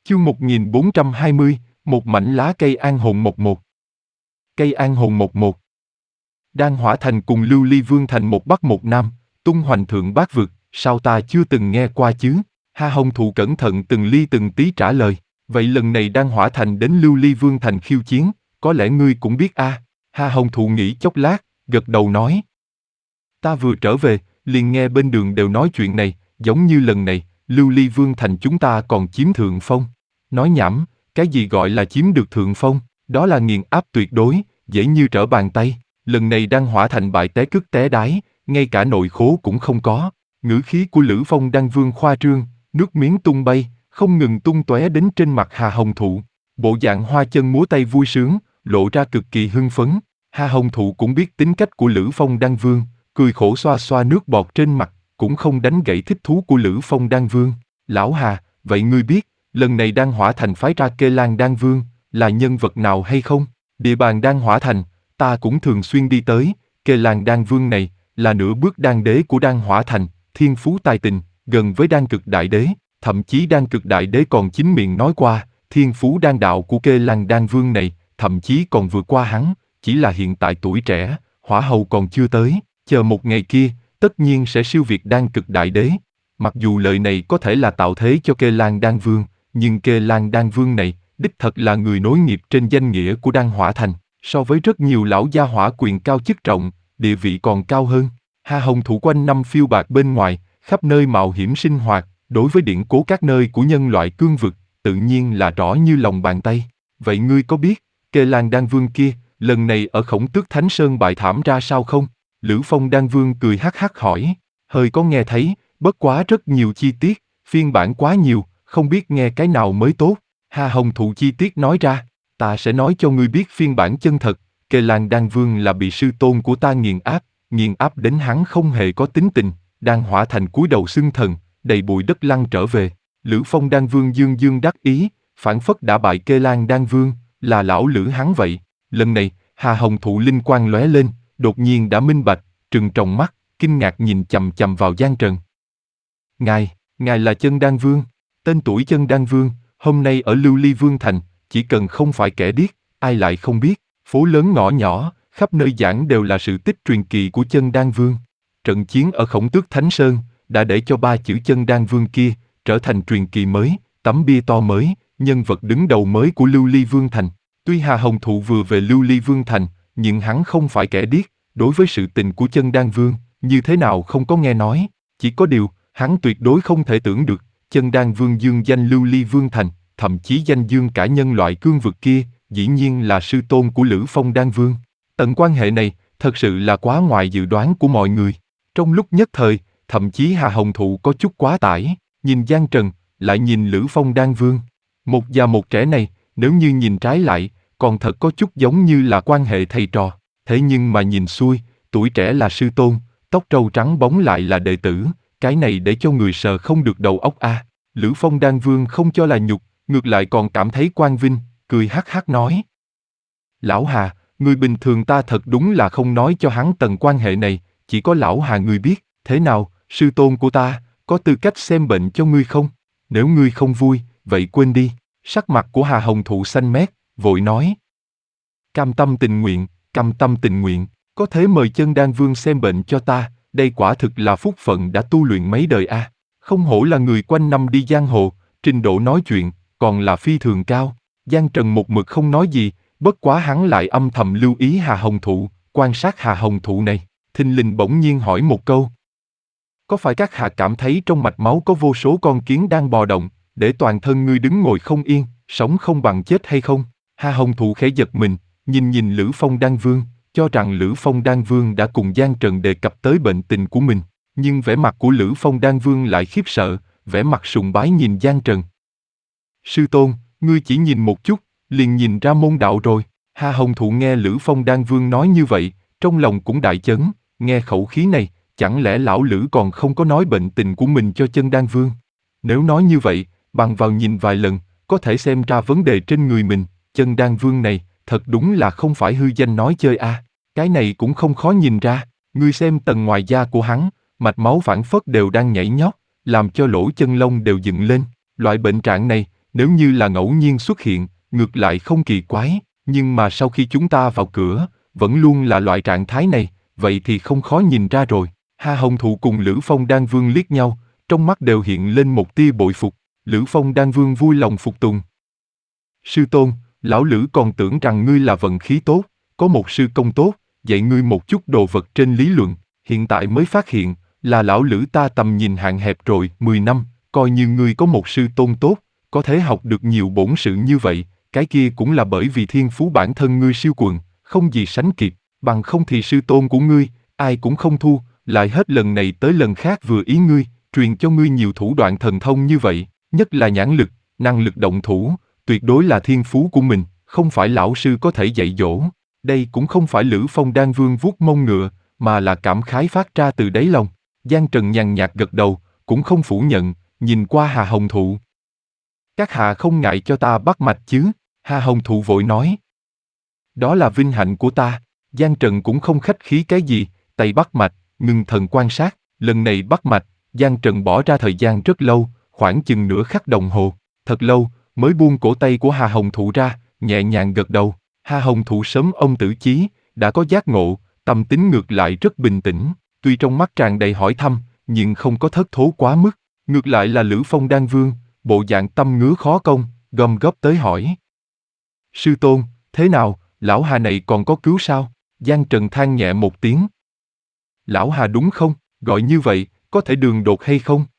Chương 1420, một mảnh lá cây an hồn mộc một. Cây an hồn mộc một. Đan Hỏa Thành cùng Lưu Ly Vương Thành một bắc một nam, tung hoành thượng bát vực, sao ta chưa từng nghe qua chứ? Ha Hồng Thụ cẩn thận từng ly từng tí trả lời. Vậy lần này Đan Hỏa Thành đến Lưu Ly Vương Thành khiêu chiến, có lẽ ngươi cũng biết a? Ha Hồng Thụ nghĩ chốc lát, gật đầu nói. Ta vừa trở về, liền nghe bên đường đều nói chuyện này, giống như lần này, Lưu Ly Vương Thành chúng ta còn chiếm thượng phong. Nói nhảm, cái gì gọi là chiếm được thượng phong, đó là nghiền áp tuyệt đối, dễ như trở bàn tay. Lần này Đan Hỏa Thành bại té cứt té đái, ngay cả nội khố cũng không có. Ngữ khí của Lữ Phong Đan Vương khoa trương, nước miếng tung bay, không ngừng tung tóe đến trên mặt Hà Hồng Thụ. Bộ dạng hoa chân múa tay vui sướng, lộ ra cực kỳ hưng phấn. Hà Hồng Thụ cũng biết tính cách của Lữ Phong Đan Vương, cười khổ xoa xoa nước bọt trên mặt, cũng không đánh gãy thích thú của Lữ Phong Đan Vương. Lão Hà, vậy ngươi biết, lần này Đan Hỏa Thành phái ra Kê Lan Đan Vương, là nhân vật nào hay không? Địa bàn Đan Hỏa Thành, ta cũng thường xuyên đi tới, Kê Lan Đan Vương này, là nửa bước đan đế của Đan Hỏa Thành, thiên phú tài tình, gần với đan cực đại đế, thậm chí đan cực đại đế còn chính miệng nói qua, thiên phú đan đạo của Kê Lan Đan Vương này, thậm chí còn vượt qua hắn, chỉ là hiện tại tuổi trẻ, hỏa hầu còn chưa tới, chờ một ngày kia, tất nhiên sẽ siêu việt đan cực đại đế. Mặc dù lời này có thể là tạo thế cho Kê Lan Đan Vương, nhưng Kê Lan Đan Vương này, đích thật là người nối nghiệp trên danh nghĩa của Đan Hỏa Thành, so với rất nhiều lão gia hỏa quyền cao chức trọng, địa vị còn cao hơn. Ha Hồng Thụ quanh năm phiêu bạt bên ngoài, khắp nơi mạo hiểm sinh hoạt, đối với điển cố các nơi của nhân loại cương vực, tự nhiên là rõ như lòng bàn tay. Vậy ngươi có biết, Kê Lan Đan Vương kia, lần này ở Khổng Tước Thánh Sơn bại thảm ra sao không? Lữ Phong Đan Vương cười hắc hắc hỏi, hơi có nghe thấy, bất quá rất nhiều chi tiết, phiên bản quá nhiều, không biết nghe cái nào mới tốt. Ha Hồng Thụ chi tiết nói ra, ta sẽ nói cho ngươi biết phiên bản chân thật, Kê Lan Đan Vương là bị sư tôn của ta nghiền áp đến hắn không hề có tính tình, Đan Hỏa Thành cúi đầu xưng thần, đầy bụi đất lăn trở về. Lữ Phong Đan Vương dương dương đắc ý, phảng phất đã bại Kê Lan Đan Vương, là lão Lữ hắn vậy. Lần này, Hà Hồng Thụ linh quang lóe lên, đột nhiên đã minh bạch, trừng tròng mắt, kinh ngạc nhìn chằm chằm vào Giang Trần. Ngài là Chân Đan Vương, tên tuổi Chân Đan Vương, hôm nay ở Lưu Ly Vương Thành, chỉ cần không phải kẻ điếc, ai lại không biết, phố lớn ngõ nhỏ, khắp nơi giảng đều là sự tích truyền kỳ của Chân Đan Vương. Trận chiến ở Khổng Tước Thánh Sơn, đã để cho ba chữ Chân Đan Vương kia, trở thành truyền kỳ mới, tấm bia to mới, nhân vật đứng đầu mới của Lưu Ly Vương Thành. Tuy Hà Hồng Thụ vừa về Lưu Ly Vương Thành, nhưng hắn không phải kẻ điếc, đối với sự tình của Chân Đan Vương, như thế nào không có nghe nói, chỉ có điều, hắn tuyệt đối không thể tưởng được, Chân Đan Vương dương danh Lưu Ly Vương Thành, thậm chí danh dương cả nhân loại cương vực kia, dĩ nhiên là sư tôn của Lữ Phong Đan Vương. Tầng quan hệ này, thật sự là quá ngoài dự đoán của mọi người. Trong lúc nhất thời, thậm chí Hà Hồng Thụ có chút quá tải, nhìn Giang Trần, lại nhìn Lữ Phong Đan Vương. Một già một trẻ này, nếu như nhìn trái lại, còn thật có chút giống như là quan hệ thầy trò. Thế nhưng mà nhìn xuôi, tuổi trẻ là sư tôn, tóc râu trắng bóng lại là đệ tử, cái này để cho người sờ không được đầu óc a. Lữ Phong Đan Vương không cho là nhục, ngược lại còn cảm thấy quang vinh, cười hắc hắc nói. Lão Hà, người bình thường ta thật đúng là không nói cho hắn tầng quan hệ này, chỉ có lão Hà người biết, thế nào, sư tôn của ta, có tư cách xem bệnh cho ngươi không? Nếu ngươi không vui, vậy quên đi. Sắc mặt của Hà Hồng Thụ xanh mét, vội nói. Cam tâm tình nguyện, có thể mời Chân Đan Vương xem bệnh cho ta, đây quả thực là phúc phận đã tu luyện mấy đời a. Không hổ là người quanh năm đi giang hồ, trình độ nói chuyện, còn là phi thường cao. Giang Trần một mực không nói gì, bất quá hắn lại âm thầm lưu ý Hà Hồng Thụ, quan sát Hà Hồng Thụ này, thình lình bỗng nhiên hỏi một câu. Có phải các hạ cảm thấy trong mạch máu có vô số con kiến đang bò động, để toàn thân ngươi đứng ngồi không yên, sống không bằng chết hay không? Hà Hồng Thụ khẽ giật mình, nhìn Lữ Phong Đan Vương, cho rằng Lữ Phong Đan Vương đã cùng Giang Trần đề cập tới bệnh tình của mình, nhưng vẻ mặt của Lữ Phong Đan Vương lại khiếp sợ, vẻ mặt sùng bái nhìn Giang Trần. Sư tôn, ngươi chỉ nhìn một chút, liền nhìn ra môn đạo rồi. Hà Hồng Thụ nghe Lữ Phong Đan Vương nói như vậy, trong lòng cũng đại chấn, nghe khẩu khí này, chẳng lẽ lão Lữ còn không có nói bệnh tình của mình cho Chân Đan Vương? Nếu nói như vậy, bằng vào nhìn vài lần, có thể xem ra vấn đề trên người mình, Chân Đan Vương này, thật đúng là không phải hư danh nói chơi a. Cái này cũng không khó nhìn ra, ngươi xem tầng ngoài da của hắn, mạch máu phảng phất đều đang nhảy nhót, làm cho lỗ chân lông đều dựng lên. Loại bệnh trạng này, nếu như là ngẫu nhiên xuất hiện, ngược lại không kỳ quái, nhưng mà sau khi chúng ta vào cửa, vẫn luôn là loại trạng thái này, vậy thì không khó nhìn ra rồi. Hà Hồng Thụ cùng Lữ Phong Đan Vương liếc nhau, trong mắt đều hiện lên một tia bội phục. Lữ Phong Đan Vương vui lòng phục tùng. Sư tôn, lão Lữ còn tưởng rằng ngươi là vận khí tốt, có một sư công tốt, dạy ngươi một chút đồ vật trên lý luận, hiện tại mới phát hiện, là lão Lữ ta tầm nhìn hạn hẹp rồi, 10 năm, coi như ngươi có một sư tôn tốt, có thể học được nhiều bổn sự như vậy, cái kia cũng là bởi vì thiên phú bản thân ngươi siêu quần, không gì sánh kịp, bằng không thì sư tôn của ngươi, ai cũng không thu, lại hết lần này tới lần khác vừa ý ngươi, truyền cho ngươi nhiều thủ đoạn thần thông như vậy, nhất là nhãn lực, năng lực động thủ, tuyệt đối là thiên phú của mình, không phải lão sư có thể dạy dỗ. Đây cũng không phải Lữ Phong Đan Vương vuốt mông ngựa, mà là cảm khái phát ra từ đáy lòng. Giang Trần nhàn nhạt gật đầu, cũng không phủ nhận, nhìn qua Hà Hồng Thụ. Các hạ không ngại cho ta bắt mạch chứ? Hà Hồng Thụ vội nói. Đó là vinh hạnh của ta. Giang Trần cũng không khách khí cái gì, tay bắt mạch, ngưng thần quan sát. Lần này bắt mạch, Giang Trần bỏ ra thời gian rất lâu, khoảng chừng nửa khắc đồng hồ. Thật lâu, mới buông cổ tay của Hà Hồng Thụ ra, nhẹ nhàng gật đầu. Hà Hồng Thụ sớm ông tử chí, đã có giác ngộ, tâm tính ngược lại rất bình tĩnh. Tuy trong mắt tràn đầy hỏi thăm, nhưng không có thất thố quá mức. Ngược lại là Lữ Phong Đan Vương, bộ dạng tâm ngứa khó công, gom góp tới hỏi. Sư tôn, thế nào, lão Hà này còn có cứu sao? Giang Trần than nhẹ một tiếng. Lão Hà đúng không? Gọi như vậy, có thể đường đột hay không?